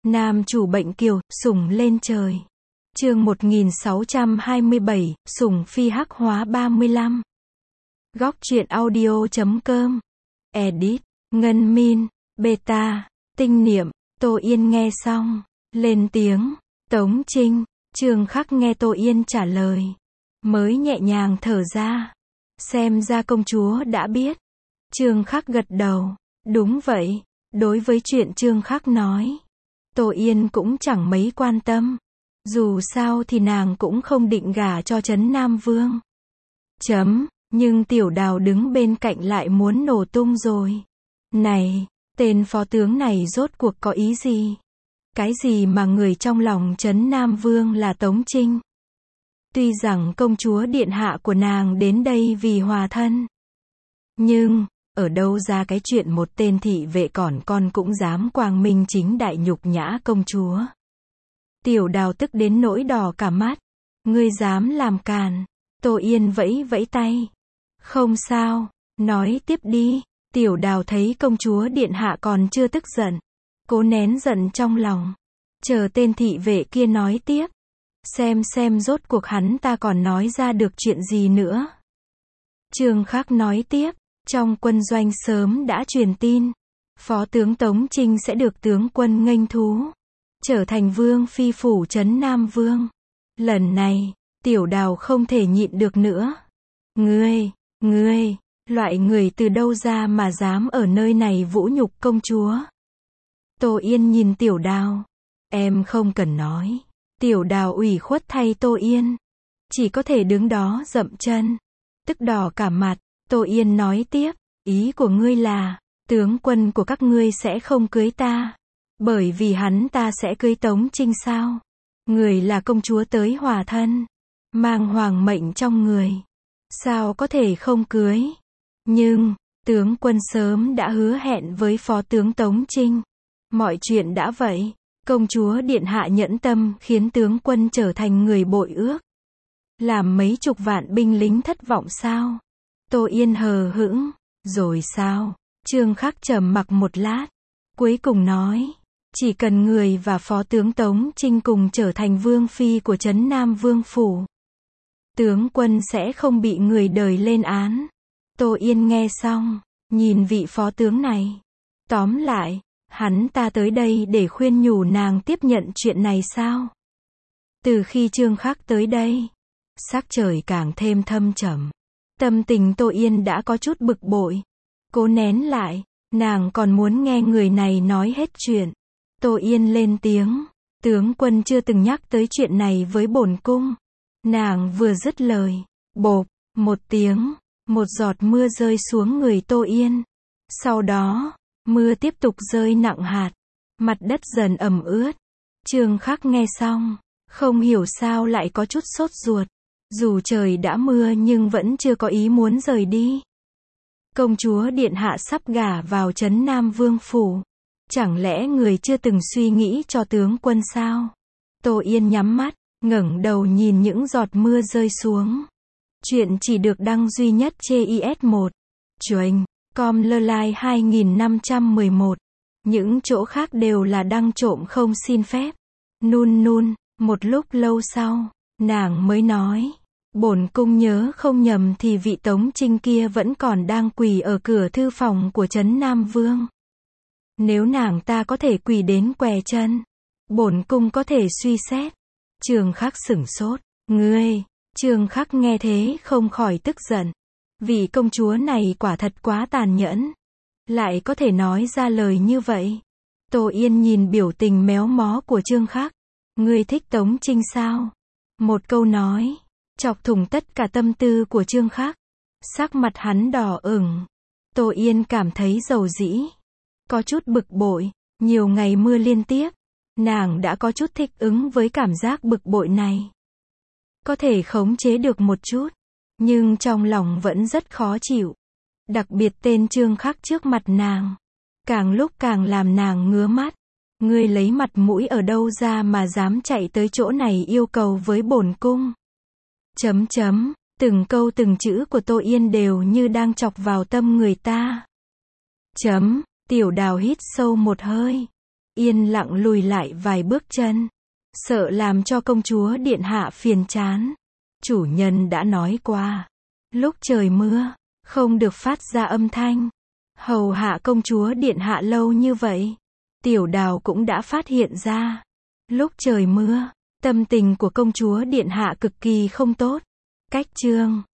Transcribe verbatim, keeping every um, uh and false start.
Nam chủ bệnh kiều, sủng lên trời. Chương một nghìn sáu trăm hai mươi bảy, sủng phi hắc hóa ba mươi lăm. Góc truyện audio chấm com. Edit, Ngân Min, Beta, Tinh Niệm. Tô Yên nghe xong, lên tiếng. Tống Trinh. Trương Khắc nghe Tô Yên trả lời, mới nhẹ nhàng thở ra. Xem ra công chúa đã biết. Trương Khắc gật đầu. Đúng vậy. Đối với chuyện Trương Khắc nói, Tô Yên cũng chẳng mấy quan tâm. Dù sao thì nàng cũng không định gả cho Trấn Nam Vương. Chấm. Nhưng Tiểu Đào đứng bên cạnh lại muốn nổ tung rồi. Này, tên phó tướng này rốt cuộc có ý gì? Cái gì mà người trong lòng Trấn Nam Vương là Tống Trinh? Tuy rằng công chúa điện hạ của nàng đến đây vì hòa thân, nhưng, ở đâu ra cái chuyện một tên thị vệ còn con cũng dám quang minh chính đại nhục nhã công chúa? Tiểu Đào tức đến nỗi đỏ cả mắt. Ngươi dám làm càn? Tô Yên vẫy vẫy tay. Không sao, nói tiếp đi. Tiểu Đào thấy công chúa điện hạ còn chưa tức giận, cố nén giận trong lòng, chờ tên thị vệ kia nói tiếp. Xem xem rốt cuộc hắn ta còn nói ra được chuyện gì nữa. Trương Khắc nói tiếp, trong quân doanh sớm đã truyền tin, phó tướng Tống Trinh sẽ được tướng quân nghênh thú, trở thành vương phi phủ Trấn Nam Vương. Lần này, Tiểu Đào không thể nhịn được nữa. Ngươi, ngươi, loại người từ đâu ra mà dám ở nơi này vũ nhục công chúa? Tô Yên nhìn Tiểu Đào. Em không cần nói. Tiểu Đào ủy khuất thay Tô Yên, chỉ có thể đứng đó dậm chân, tức đỏ cả mặt. Tô Yên nói tiếp, ý của ngươi là, tướng quân của các ngươi sẽ không cưới ta, bởi vì hắn ta sẽ cưới Tống Trinh sao? Người là công chúa tới hòa thân, mang hoàng mệnh trong người, sao có thể không cưới? Nhưng, tướng quân sớm đã hứa hẹn với phó tướng Tống Trinh. Mọi chuyện đã vậy, công chúa điện hạ nhẫn tâm khiến tướng quân trở thành người bội ước, làm mấy chục vạn binh lính thất vọng sao? Tô Yên hờ hững. Rồi sao? Trương Khắc trầm mặc một lát, cuối cùng nói, chỉ cần người và phó tướng Tống Trinh cùng trở thành vương phi của Trấn Nam Vương phủ, tướng quân sẽ không bị người đời lên án. Tô Yên nghe xong, nhìn vị phó tướng này. Tóm lại, hắn ta tới đây để khuyên nhủ nàng tiếp nhận chuyện này sao? Từ khi Trương Khắc tới đây, sắc trời càng thêm thâm trầm. Tâm tình Tô Yên đã có chút bực bội. Cố nén lại, nàng còn muốn nghe người này nói hết chuyện. Tô Yên lên tiếng, tướng quân chưa từng nhắc tới chuyện này với bổn cung. Nàng vừa dứt lời, bộp, một tiếng, một giọt mưa rơi xuống người Tô Yên. Sau đó, mưa tiếp tục rơi nặng hạt, mặt đất dần ẩm ướt. Trương Khắc nghe xong, không hiểu sao lại có chút sốt ruột. Dù trời đã mưa nhưng vẫn chưa có ý muốn rời đi. Công chúa điện hạ sắp gả vào Trấn Nam Vương phủ, chẳng lẽ người chưa từng suy nghĩ cho tướng quân sao? Tô Yên nhắm mắt, ngẩng đầu nhìn những giọt mưa rơi xuống. Chuyện chỉ được đăng duy nhất trên i ét một. Chuềnh, com lơ lai hai nghìn năm trăm mười một. Những chỗ khác đều là đăng trộm không xin phép. Nun nun, một lúc lâu sau, nàng mới nói, bổn cung nhớ không nhầm thì vị Tống Trinh kia vẫn còn đang quỳ ở cửa thư phòng của Trấn Nam Vương. Nếu nàng ta có thể quỳ đến què chân, bổn cung có thể suy xét. Trương Khắc sửng sốt. Ngươi? Trương Khắc nghe thế không khỏi tức giận. Vị công chúa này quả thật quá tàn nhẫn, lại có thể nói ra lời như vậy. Tô Yên nhìn biểu tình méo mó của Trương Khắc. Ngươi thích Tống Trinh sao? Một câu nói, chọc thủng tất cả tâm tư của Trương Khắc. Sắc mặt hắn đỏ ửng. Tô Yên cảm thấy dầu dĩ, có chút bực bội. Nhiều ngày mưa liên tiếp, nàng đã có chút thích ứng với cảm giác bực bội này. Có thể khống chế được một chút, nhưng trong lòng vẫn rất khó chịu. Đặc biệt tên Trương Khắc trước mặt nàng, càng lúc càng làm nàng ngứa mắt. Ngươi lấy mặt mũi ở đâu ra mà dám chạy tới chỗ này yêu cầu với bổn cung? Chấm chấm, từng câu từng chữ của Tô Yên đều như đang chọc vào tâm người ta. Chấm, Tiểu Đào hít sâu một hơi. yên lặng lùi lại vài bước chân, sợ làm cho công chúa điện hạ phiền chán. Chủ nhân đã nói qua, lúc trời mưa, không được phát ra âm thanh. Hầu hạ công chúa điện hạ lâu như vậy, Tiểu Đào cũng đã phát hiện ra. Lúc trời mưa, tâm tình của công chúa điện hạ cực kỳ không tốt. Cách chương